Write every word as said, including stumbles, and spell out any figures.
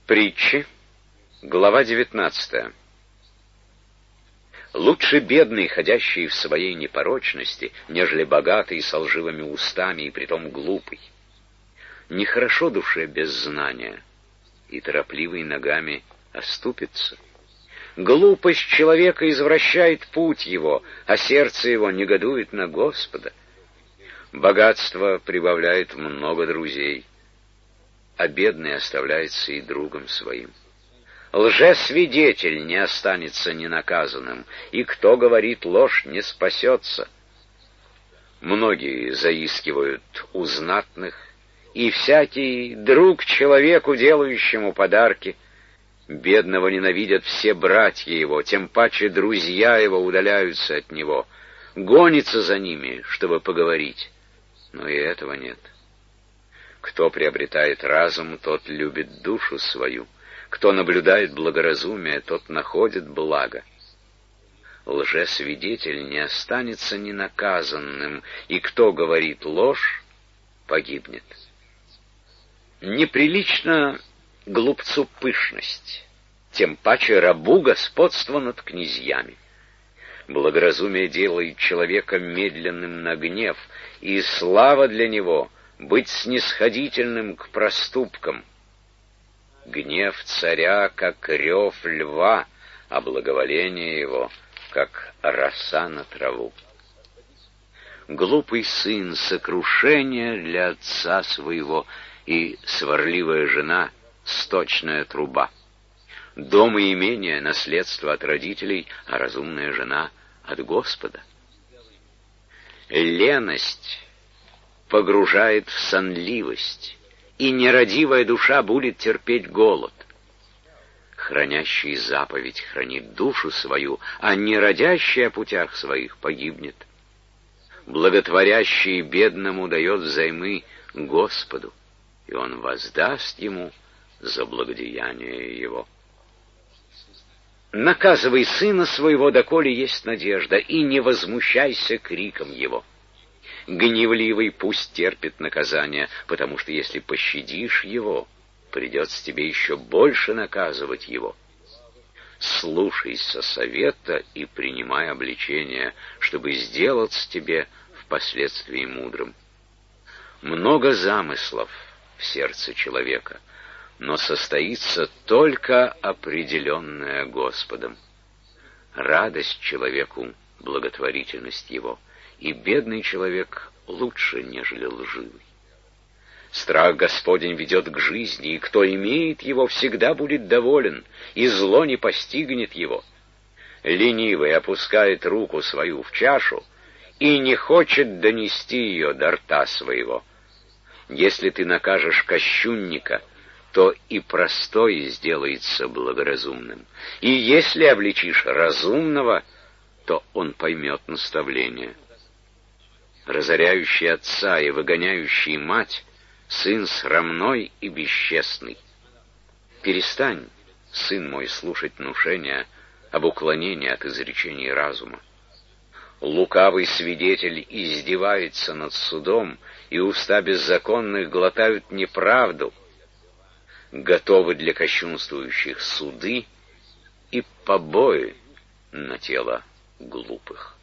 Притчи, глава девятнадцатая. Лучше бедный, ходящий в своей непорочности, нежели богатый с лживыми устами и притом глупый. Нехорошо душе без знания, и торопливый ногами оступится. Глупость человека извращает путь его, а сердце его негодует на Господа. Богатство прибавляет много друзей, а бедный оставляется и другом своим. Лжесвидетель не останется ненаказанным, и кто говорит ложь, не спасется. Многие заискивают у знатных, и всякий друг человеку, делающему подарки. Бедного ненавидят все братья его, тем паче друзья его удаляются от него. Гонится за ними, чтобы поговорить, но и этого нет. Кто приобретает разум, тот любит душу свою. Кто наблюдает благоразумие, тот находит благо. Лжесвидетель не останется ненаказанным, и кто говорит ложь, погибнет. Неприлично глупцу пышность, тем паче рабу господство над князьями. Благоразумие делает человека медленным на гнев, и слава для него — быть снисходительным к проступкам. Гнев царя, как рев льва, а благоволение его, как роса на траву. Глупый сын — сокрушение для отца своего, и сварливая жена — сточная труба. Дом и имение — наследство от родителей, а разумная жена — от Господа. Леность погружает в сонливость, и нерадивая душа будет терпеть голод. Хранящий заповедь хранит душу свою, а неродящий о путях своих погибнет. Благотворящий бедному дает взаймы Господу, и он воздаст ему за благодеяние его. Наказывай сына своего, доколе есть надежда, и не возмущайся криком его. Гневливый пусть терпит наказание, потому что если пощадишь его, придется тебе еще больше наказывать его. Слушайся совета и принимай обличение, чтобы сделаться тебе впоследствии мудрым. Много замыслов в сердце человека, но состоится только определенное Господом. Радость человеку — благотворительность его, и бедный человек лучше, нежели лживый. Страх Господень ведет к жизни, и кто имеет его, всегда будет доволен, и зло не постигнет его. Ленивый опускает руку свою в чашу и не хочет донести ее до рта своего. Если ты накажешь кощунника, то и простой сделается благоразумным, и если обличишь разумного, то он поймет наставление. Разоряющий отца и выгоняющий мать — сын срамной и бесчестный. Перестань, сын мой, слушать внушения об уклонении от изречений разума. Лукавый свидетель издевается над судом, и уста беззаконных глотают неправду. Готовы для кощунствующих суды и побои на тело глупых.